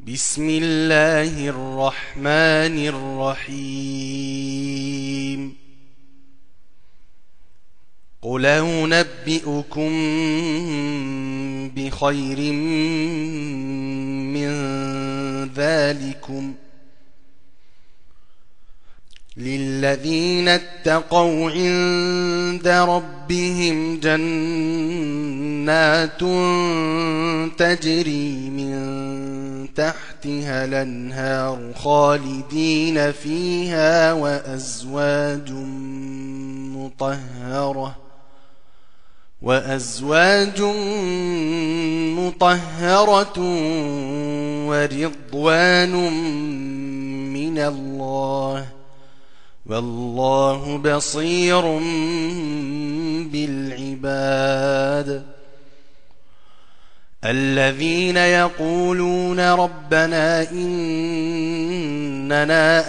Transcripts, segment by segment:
بسم الله الرحمن الرحيم. قل أنبئكم بخير من ذلكم للذين اتقوا عند ربهم جنات تجري من تحتها الأنهار خالدين فيها وأزواج مطهرة ورضوان من الله والله بصير بالعباد. الذين يقولون ربنا إننا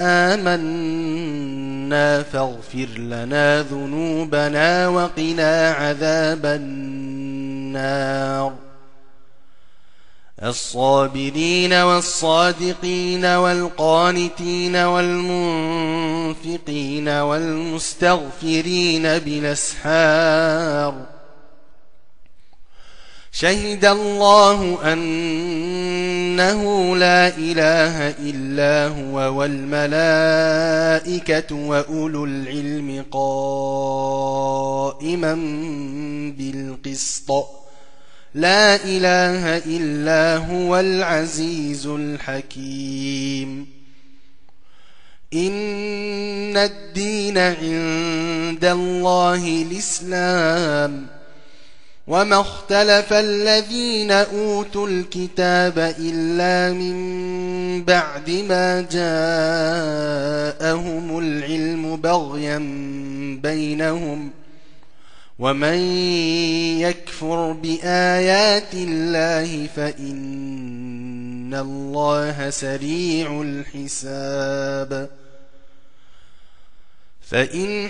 آمنا فاغفر لنا ذنوبنا وقنا عذاب النار. الصابرين والصادقين والقانتين والمنفقين والمستغفرين بالأسحار. شهد الله أنه لا إله إلا هو والملائكة وأولو العلم قائما بالقسط لا إله إلا هو العزيز الحكيم. إن الدين عند الله الإسلام وما اختلف الذين أوتوا الكتاب إلا من بعد ما جاءهم العلم بغيا بينهم ومن يكفر بآيات الله فإن الله سريع الحساب. فإن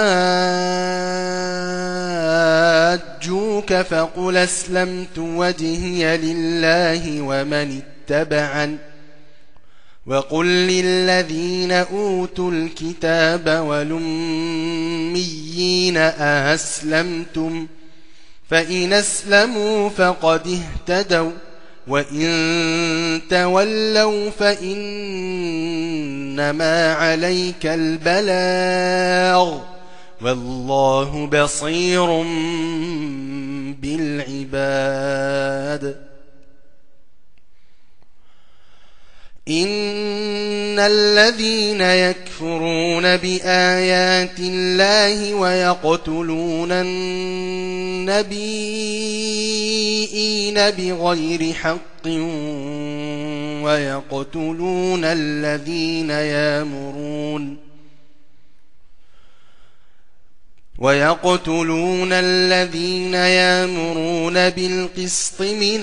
حاجوك فقل أسلمت وجهي لله ومن اتبعن وقل للذين أوتوا الكتاب والأميين أأسلمتم فإن أسلموا فقد اهتدوا وإن تولوا فإنما عليك البلاغ والله بصير بالعباد. إن الذين يكفرون بآيات الله ويقتلون النبيين بغير حق ويقتلون الذين يأمرون بالقسط من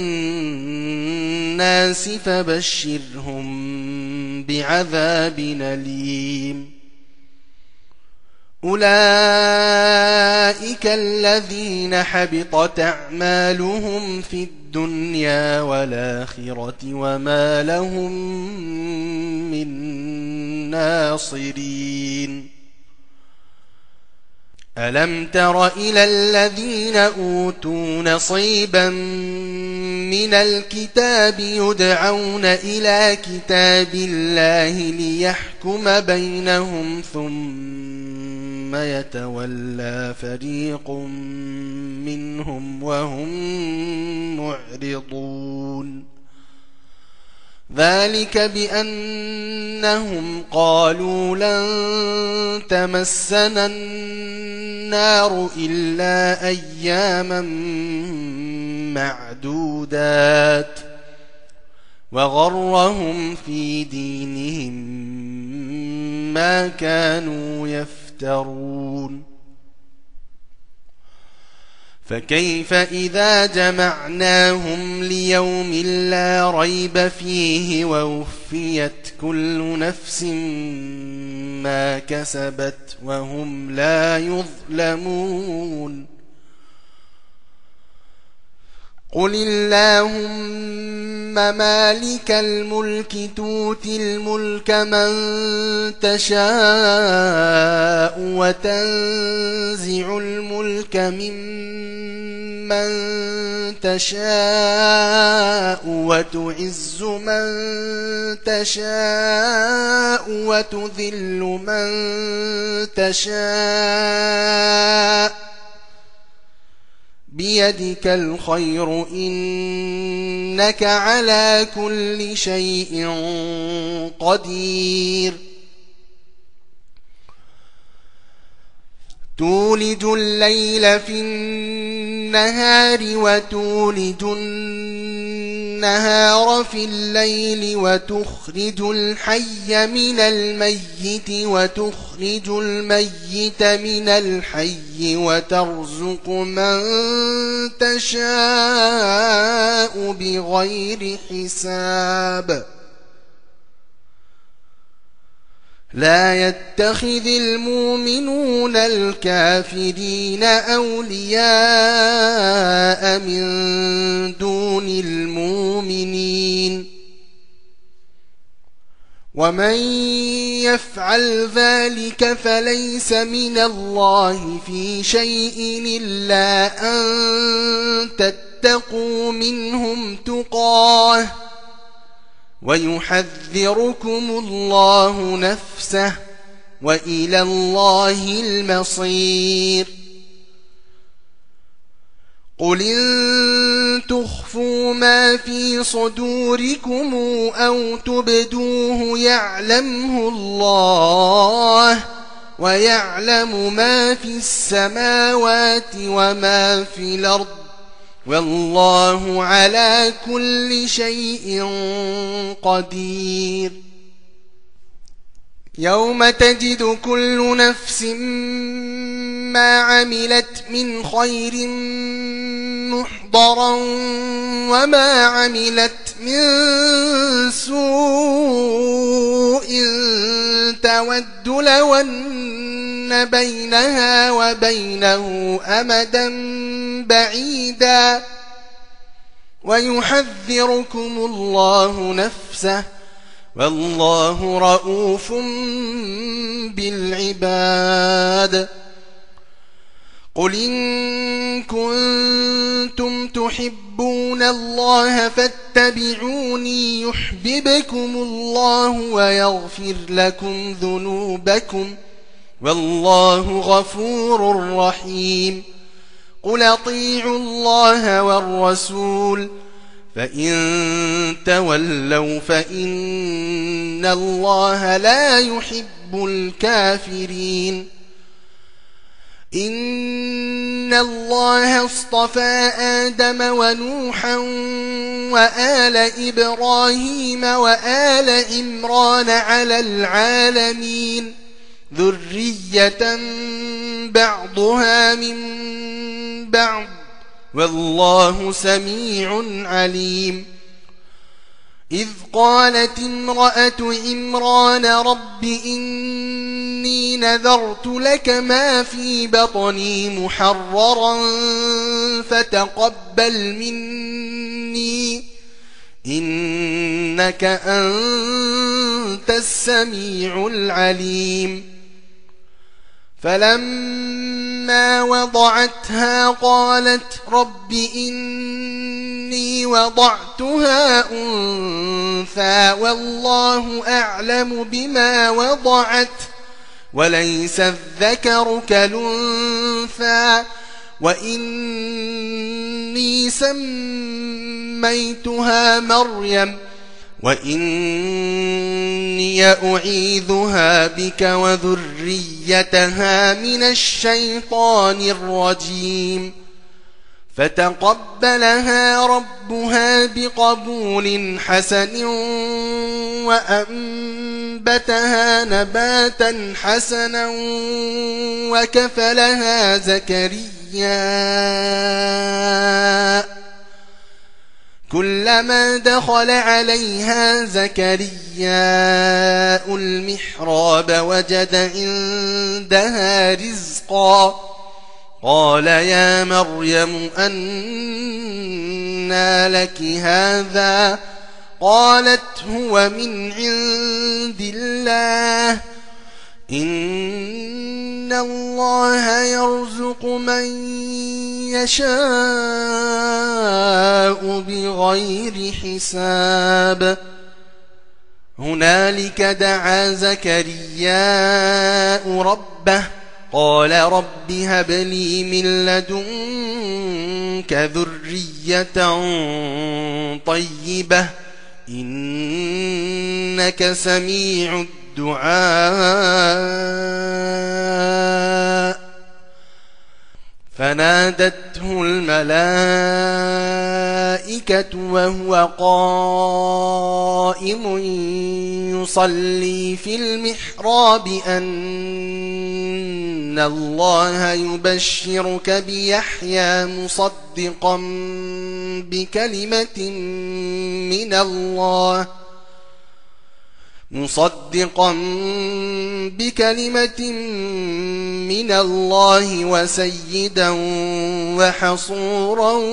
الناس فبشرهم بعذاب أليم. أولئك الذين حبطت أعمالهم في الدنيا والآخرة وما لهم من ناصرين. ألم تر إلى الذين أوتوا نصيبا من الكتاب يدعون إلى كتاب الله ليحكم بينهم ثم يتولى فريق منهم وهم معرضون. ذلك بأنهم قالوا لن تمسنا النار إلا أياما معدودات وغرهم في دينهم ما كانوا يفترون. فكيف إذا جمعناهم ليوم لا ريب فيه ووفيت كل نفس ما كسبت وهم لا يظلمون. قل اللهم مالك الملك تؤتي الملك من تشاء وتنزع الملك ممن تشاء وتعز من تشاء وتذل من تشاء بيدك الخير إنك على كل شيء قدير تولج الليل في النهار وتولج النهار في الليل وتخرج الحي من الميت وتخرج الميت من الحي وترزق من تشاء بغير حساب لا يتخذ المؤمنون الكافرين أولياء من دون المؤمنين ومن يفعل ذلك فليس من الله في شيء إلا أن تتقوا منهم تقاه ويحذركم الله نفسه وإلى الله المصير قل إن تخفوا ما في صدوركم أو تبدوه يعلمه الله ويعلم ما في السماوات وما في الأرض والله على كل شيء قدير يوم تجد كل نفس ما عملت من خير محضرا وما عملت من سوء تود لو أن بينها وبينه أمدا بعيدا ويحذركم الله نفسه والله رؤوف بالعباد قل إن كنتم تحبون الله فاتبعوني يحببكم الله ويغفر لكم ذنوبكم والله غفور رحيم قل اطيعوا الله والرسول فإن تولوا فإن الله لا يحب الكافرين إن الله اصطفى آدم ونوحا وآل إبراهيم وآل عمران على العالمين ذرية بعضها من بعض والله سميع عليم إذ قالت امرأة عمران رب إني نذرت لك ما في بطني محررا فتقبل مني إنك أنت السميع العليم فلما وضعتها قالت رب إني وضعتها أنثى والله أعلم بما وضعت وليس الذكر كالأنثى وإني سميتها مريم وإني أعيذها بك وذريتها من الشيطان الرجيم فتقبلها ربها بقبول حسن وأنبتها نباتا حسنا وكفلها زكريا كلما دخل عليها زكريا المحراب وجد عندها رزقا قال يا مريم أنى لك هذا قالت هو من عند الله إن الله يرزق من يشاء بغير حساب هنالك دعا زكرياء ربه قال رب هب لي من لدنك ذرية طيبة إنك سميع الدعاء فنادته الملائكة وهو قائم يصلي في المحراب أن الله يبشرك بيحيى مصدقا بكلمة من الله وسيدا وحصورا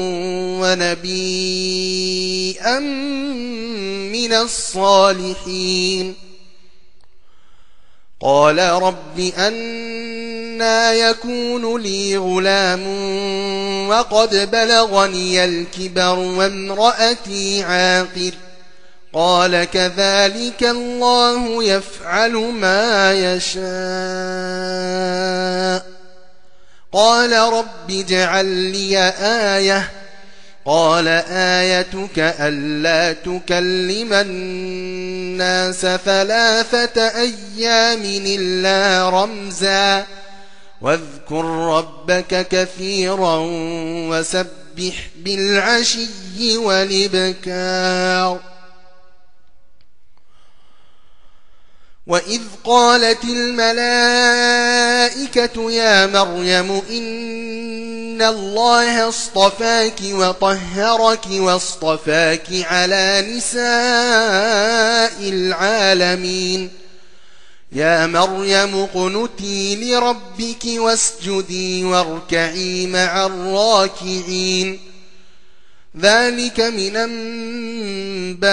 ونبيا من الصالحين قال رب أنى يكون لي غلام وقد بلغني الكبر وامرأتي عاقر قال كذلك الله يفعل ما يشاء قال رب اجعل لي آية قال آيتك ألا تكلم الناس 3 أيام إلا رمزا واذكر ربك كثيرا وسبح بالعشي والإبكار وإذ قالت الملائكة يا مريم إن الله اصطفاك وطهرك واصطفاك على نساء العالمين يا مريم اقنتي لربك واسجدي واركعي مع الراكعين ذلك من أنباء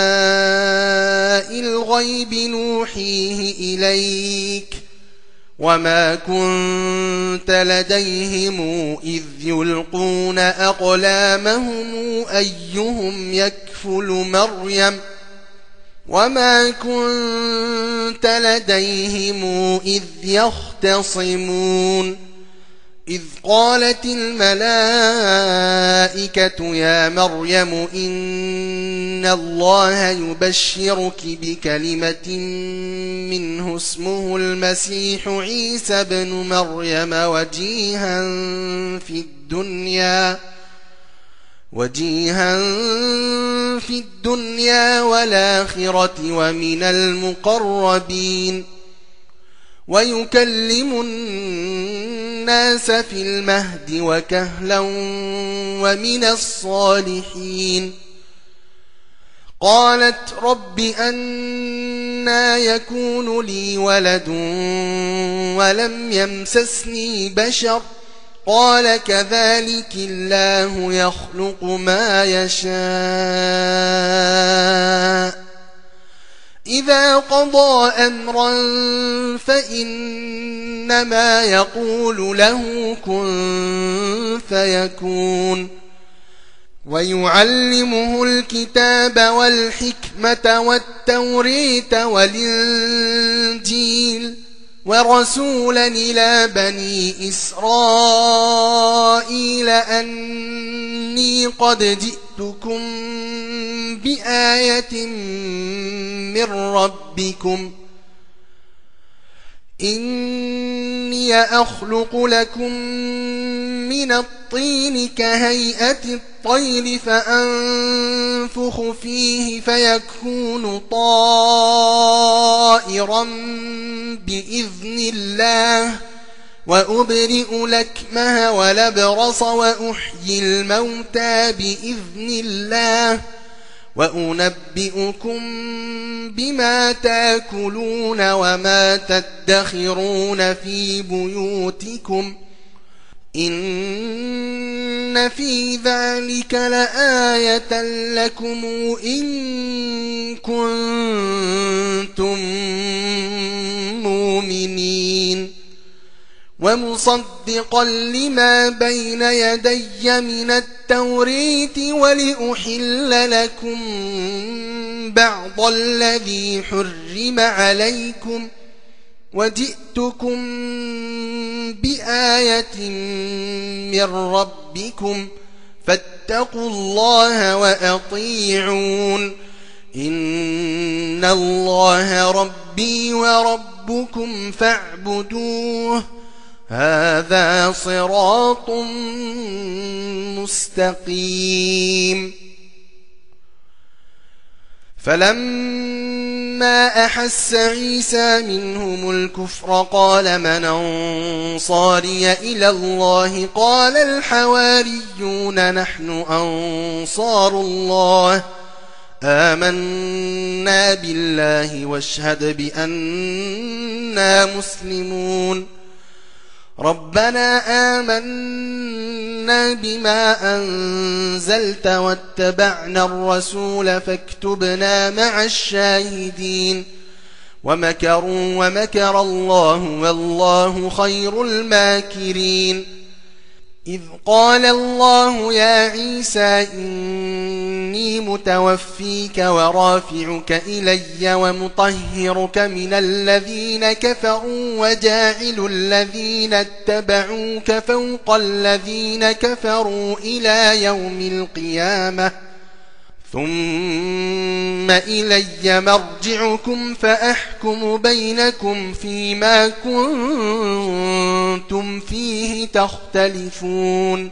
الغيب نوحيه إليك وما كنت لديهم إذ يلقون أقلامهم أيهم يكفل مريم وما كنت لديهم إذ يختصمون إذ قالت الملائكة يا مريم إن الله يبشرك بكلمة منه اسمه المسيح عيسى بن مريم وجيها في الدنيا والآخرة ومن المقربين ويكلم الناس في المهد وكهلا ومن الصالحين قالت رب أنى يكون لي ولد ولم يمسسني بشر قال كذلك الله يخلق ما يشاء إذا قضى أمرا فإنما يقول له كن فيكون ويعلمه الكتاب والحكمة والتوريت والإنجيل ورسولا إلى بني إسرائيل أني قد جئتكم بآية من ربكم إني أخلق لكم من الطين كهيئة الطير فأنفخ فيه فيكون طائرا بإذن الله وأبرئ الأكمه والأبرص وأحيي الموتى بإذن الله وأنبئكم بما تأكلون وما تدخرون في بيوتكم إن في ذلك لآية لكم إن كنتم مؤمنين ومصدقا لما بين يدي من التوريت ولأحل لكم بعض الذي حرم عليكم وجئتكم بآية من ربكم فاتقوا الله وأطيعون إن الله ربي وربكم فاعبدوه هذا صراط مستقيم فلما أحس عيسى منهم الكفر قال من أنصاري إلى الله قال الحواريون نحن أنصار الله آمنا بالله واشهد بأننا مسلمون ربنا آمنا بما أنزلت واتبعنا الرسول فاكتبنا مع الشاهدين ومكروا ومكر الله والله خير الماكرين إذ قال الله يا عيسى إني متوفيك ورافعك إلي ومطهرك من الذين كفروا وجاعل الذين اتبعوك فوق الذين كفروا إلى يوم القيامة ثم إلي مرجعكم فأحكم بينكم فيما كنتم فيه تختلفون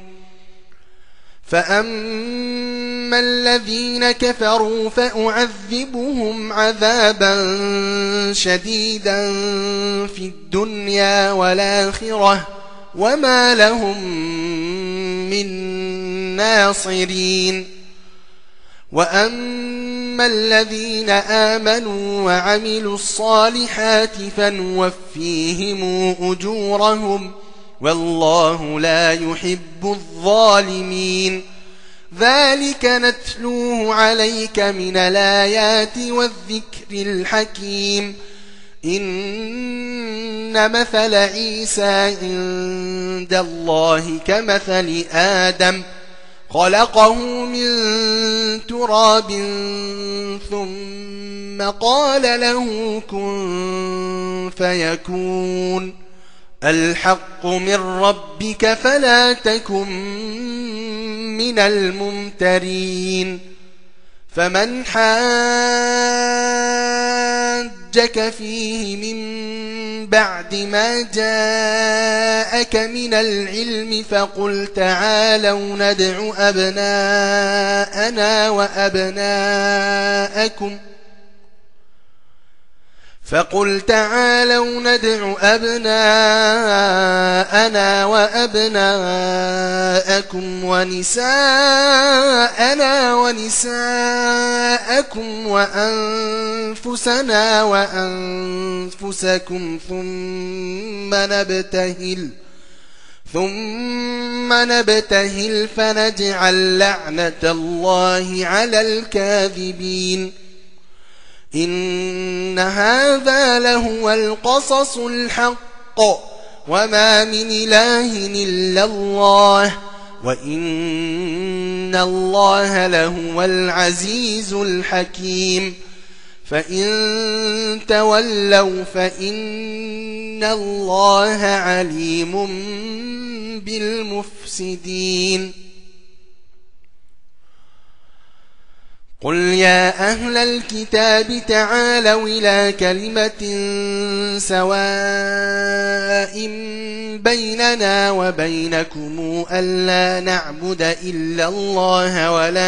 فأما الذين كفروا فأعذبهم عذابا شديدا في الدنيا والآخرة وما لهم من ناصرين وأما الذين آمنوا وعملوا الصالحات فنوفيهم أجورهم والله لا يحب الظالمين ذلك نتلوه عليك من الآيات والذكر الحكيم إن مثل عيسى عند الله كمثل آدم خلقه من تراب ثم قال له كن فيكون الحق من ربك فلا تكن من الممترين فمن حاجك فيه من بعد ما جاءك من العلم فقل تعالوا ندع أبناءنا وأبناءكم ونساءنا ونساءكم وأنفسنا وأنفسكم ثم نبتهل فنجعل لعنة الله على الكاذبين إن هذا لهو القصص الحق وما من إله إلا الله وإن الله لهو العزيز الحكيم فإن تولوا فإن الله عليم بالمفسدين قل يا أهل الكتاب تعالوا إلى كلمة سواء بيننا وبينكم ألا نعبد إلا الله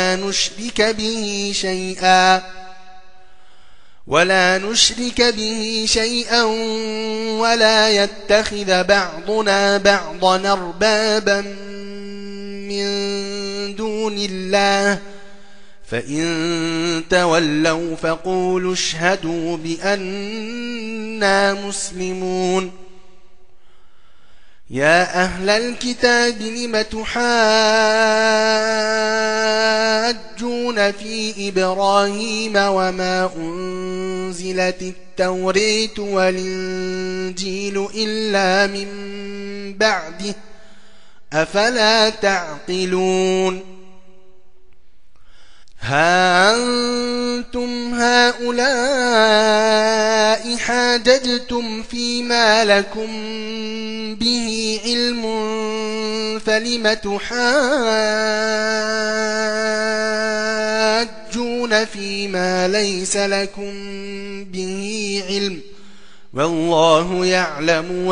ولا نشرك به شيئا ولا يتخذ بعضنا بعضا أربابا من دون الله فإن تولوا فقولوا اشهدوا بأننا مسلمون يا أهل الكتاب لم تحاجون في إبراهيم وما أنزلت التوراة والإنجيل إلا من بعده أفلا تعقلون ها أنتم هؤلاء حاججتم فيما لكم به علم فلم تحاجون فيما ليس لكم به علم والله يعلم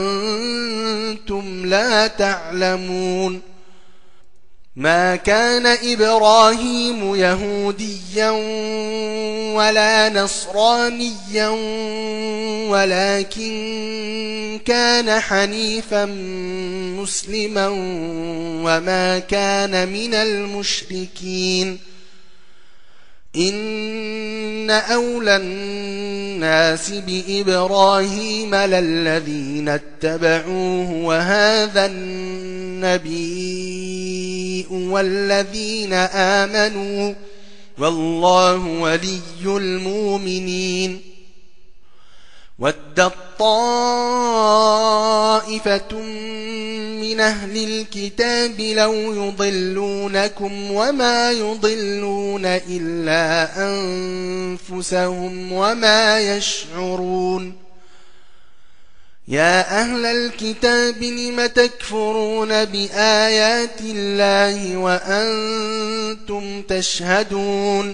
وأنتم لا تعلمون ما كان إبراهيم يهوديا ولا نصرانيا ولكن كان حنيفا مسلما وما كان من المشركين إن أولى الناس بإبراهيم للذين اتبعوه وهذا النبي والذين آمنوا والله ولي المؤمنين ودت طائفة من أهل الكتاب لو يضلونكم وما يضلون إلا أنفسهم وما يشعرون يا أهل الكتاب لم تكفرون بآيات الله وأنتم تشهدون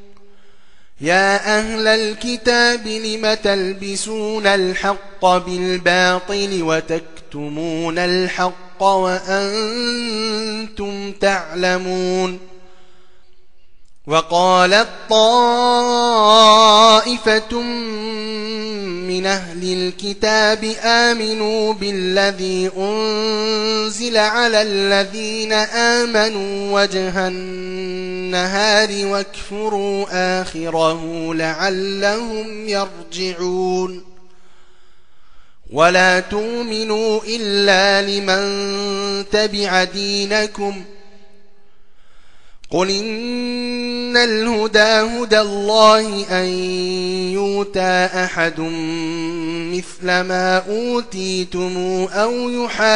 يا أهل الكتاب لم تلبسون الحق بالباطل وتكتمون الحق وأنتم تعلمون وقالت طائفة من أهل الكتاب آمنوا بالذي أنزل على الذين آمنوا وجه النهار واكفروا آخره لعلهم يرجعون ولا تؤمنوا إلا لمن تبع دينكم قل إن الهدى هدى الله أن يؤتى أحد مثل ما أوتيتم أو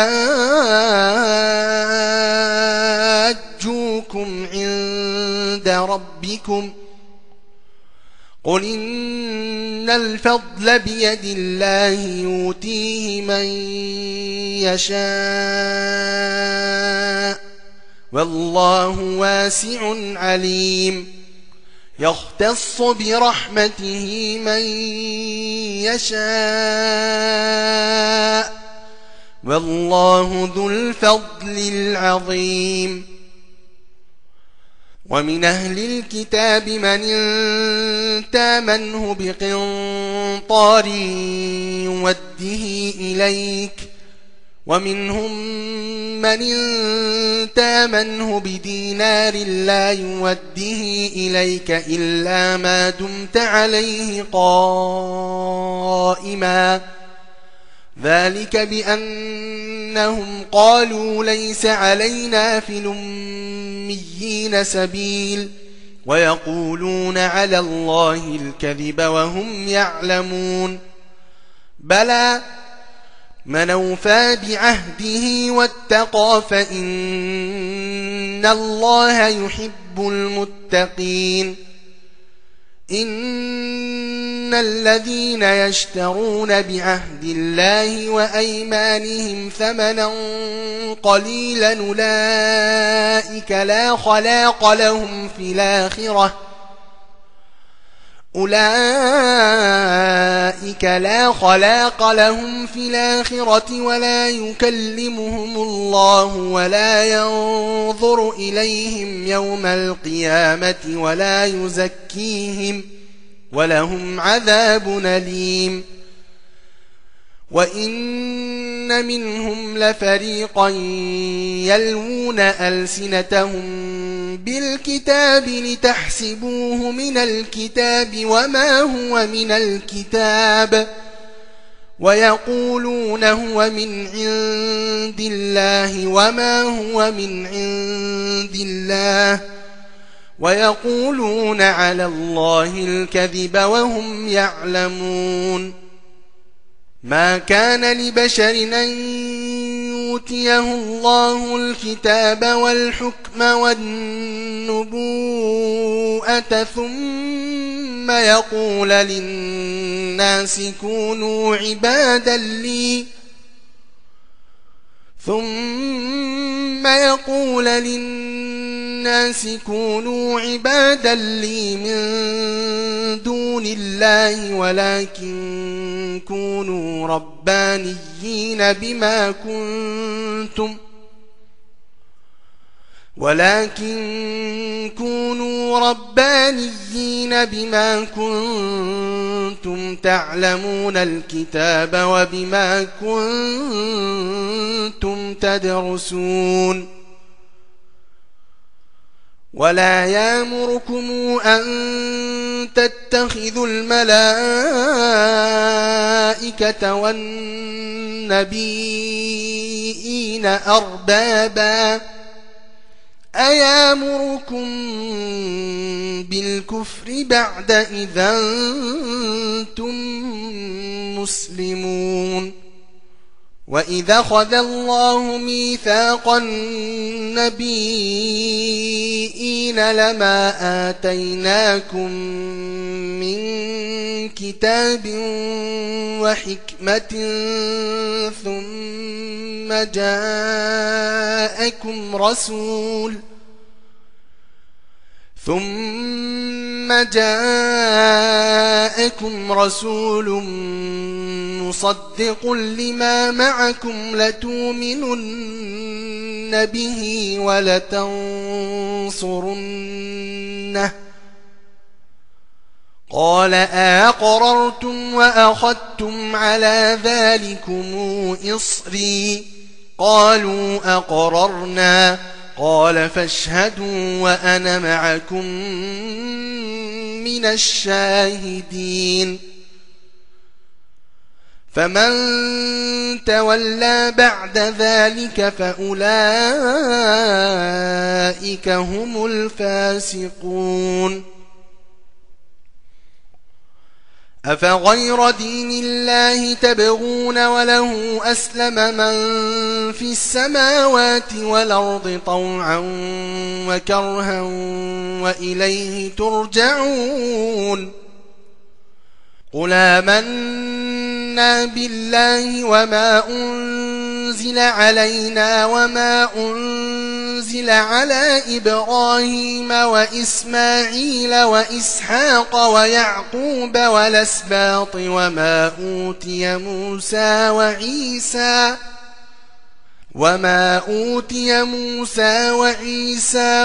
يحاجوكم عند ربكم قل إن الفضل بيد الله يؤتيه من يشاء والله واسع عليم يختص برحمته من يشاء والله ذو الفضل العظيم ومن أهل الكتاب من تامنه بقنطار يوده إليك ومنهم من تامنه بدينار لا يوده إليك إلا ما دمت عليه قائما ذلك بأنهم قالوا ليس علينا في الأميين سبيل ويقولون على الله الكذب وهم يعلمون بلى من أوفى بعهده واتقى فإن الله يحب المتقين إن الذين يشترون بعهد الله وأيمانهم ثمنا قليلا أولئك لا خلاق لهم في الآخرة ولا يكلمهم الله ولا ينظر إليهم يوم القيامة ولا يزكيهم ولهم عذاب أليم وإن منهم لفريقا يلوون ألسنتهم بالكتاب لتحسبوه من الكتاب وما هو من الكتاب ويقولون هو من عند الله وما هو من عند الله ويقولون على الله الكذب وهم يعلمون ما كان لبشر أن يؤتيه الله الكتاب والحكم والنبوءة ثم يقول للناس كونوا عبادا لي من دون الله ولكن كونوا ربانيين بما كنتم تعلمون الكتاب وبما كنتم تدرسون ولا يأمركم أن تتخذوا الملائكة والنبيين أربابا أيامركم بالكفر بعد إذا أنتم مسلمون وإذا أخذ الله ميثاق النبيين لما آتيناكم من كتاب وحكمة ثم جاءكم رسول مصدق لما معكم لتؤمنن به ولتنصرنه قال أأقررتم وأخذتم على ذلكم إصري قالوا أقررنا قال فاشهدوا وأنا معكم من الشاهدين فمن تولى بعد ذلك فأولئك هم الفاسقون أفغير دين الله تبغون وله أسلم من في السماوات والأرض طوعا وكرها وإليه ترجعون قل آمنا بالله وما أنزل علينا وما أنزل على إبراهيم وإسماعيل وإسحاق ويعقوب والأسباط وما أوتي موسى وعيسى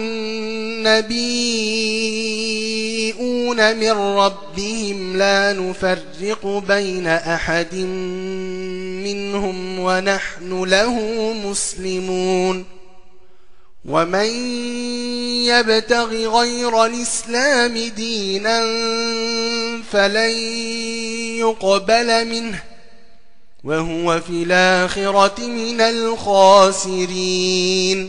والنبيون من ربهم لا نفرق بين أحد منهم ونحن له مسلمون ومن يبتغ غير الإسلام دينا فلن يقبل منه وهو في الآخرة من الخاسرين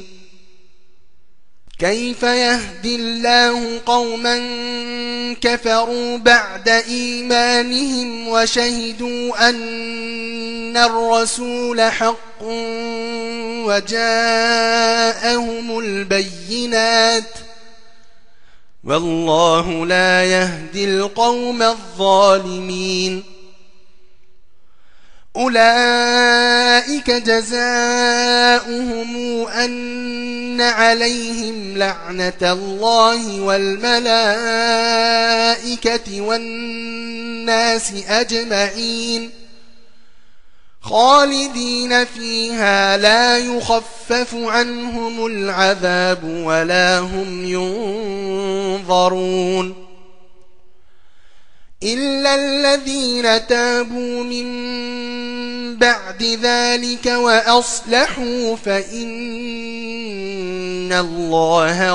كيف يهدي الله قوما كفروا بعد إيمانهم وشهدوا أن الرسول حق وجاءهم البينات والله لا يهدي القوم الظالمين أولئك جزاؤهم أن عليهم لعنة الله والملائكة والناس أجمعين خالدين فيها لا يخفف عنهم العذاب ولا هم ينظرون إلا الذين تابوا من بعد ذلك وأصلحوا فإن الله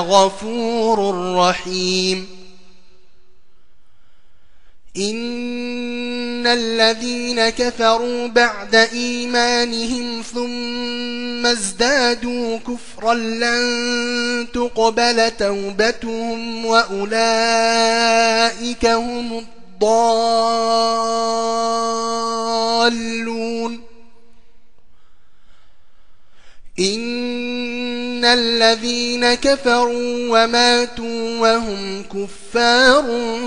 غفور رحيم الذين كفروا بعد إيمانهم ثم ازدادوا كفرا لن تقبل توبتهم وأولئك هم الضالون. إن الذين كفروا وماتوا وهم كفار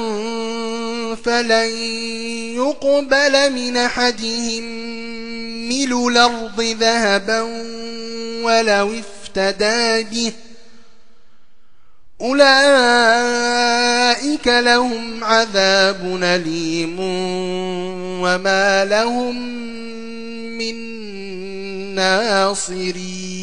فلن يقبل من أحدهم ملء الأرض ذهبا ولو افتدى به أولئك لهم عذاب أليم وما لهم من ناصرين.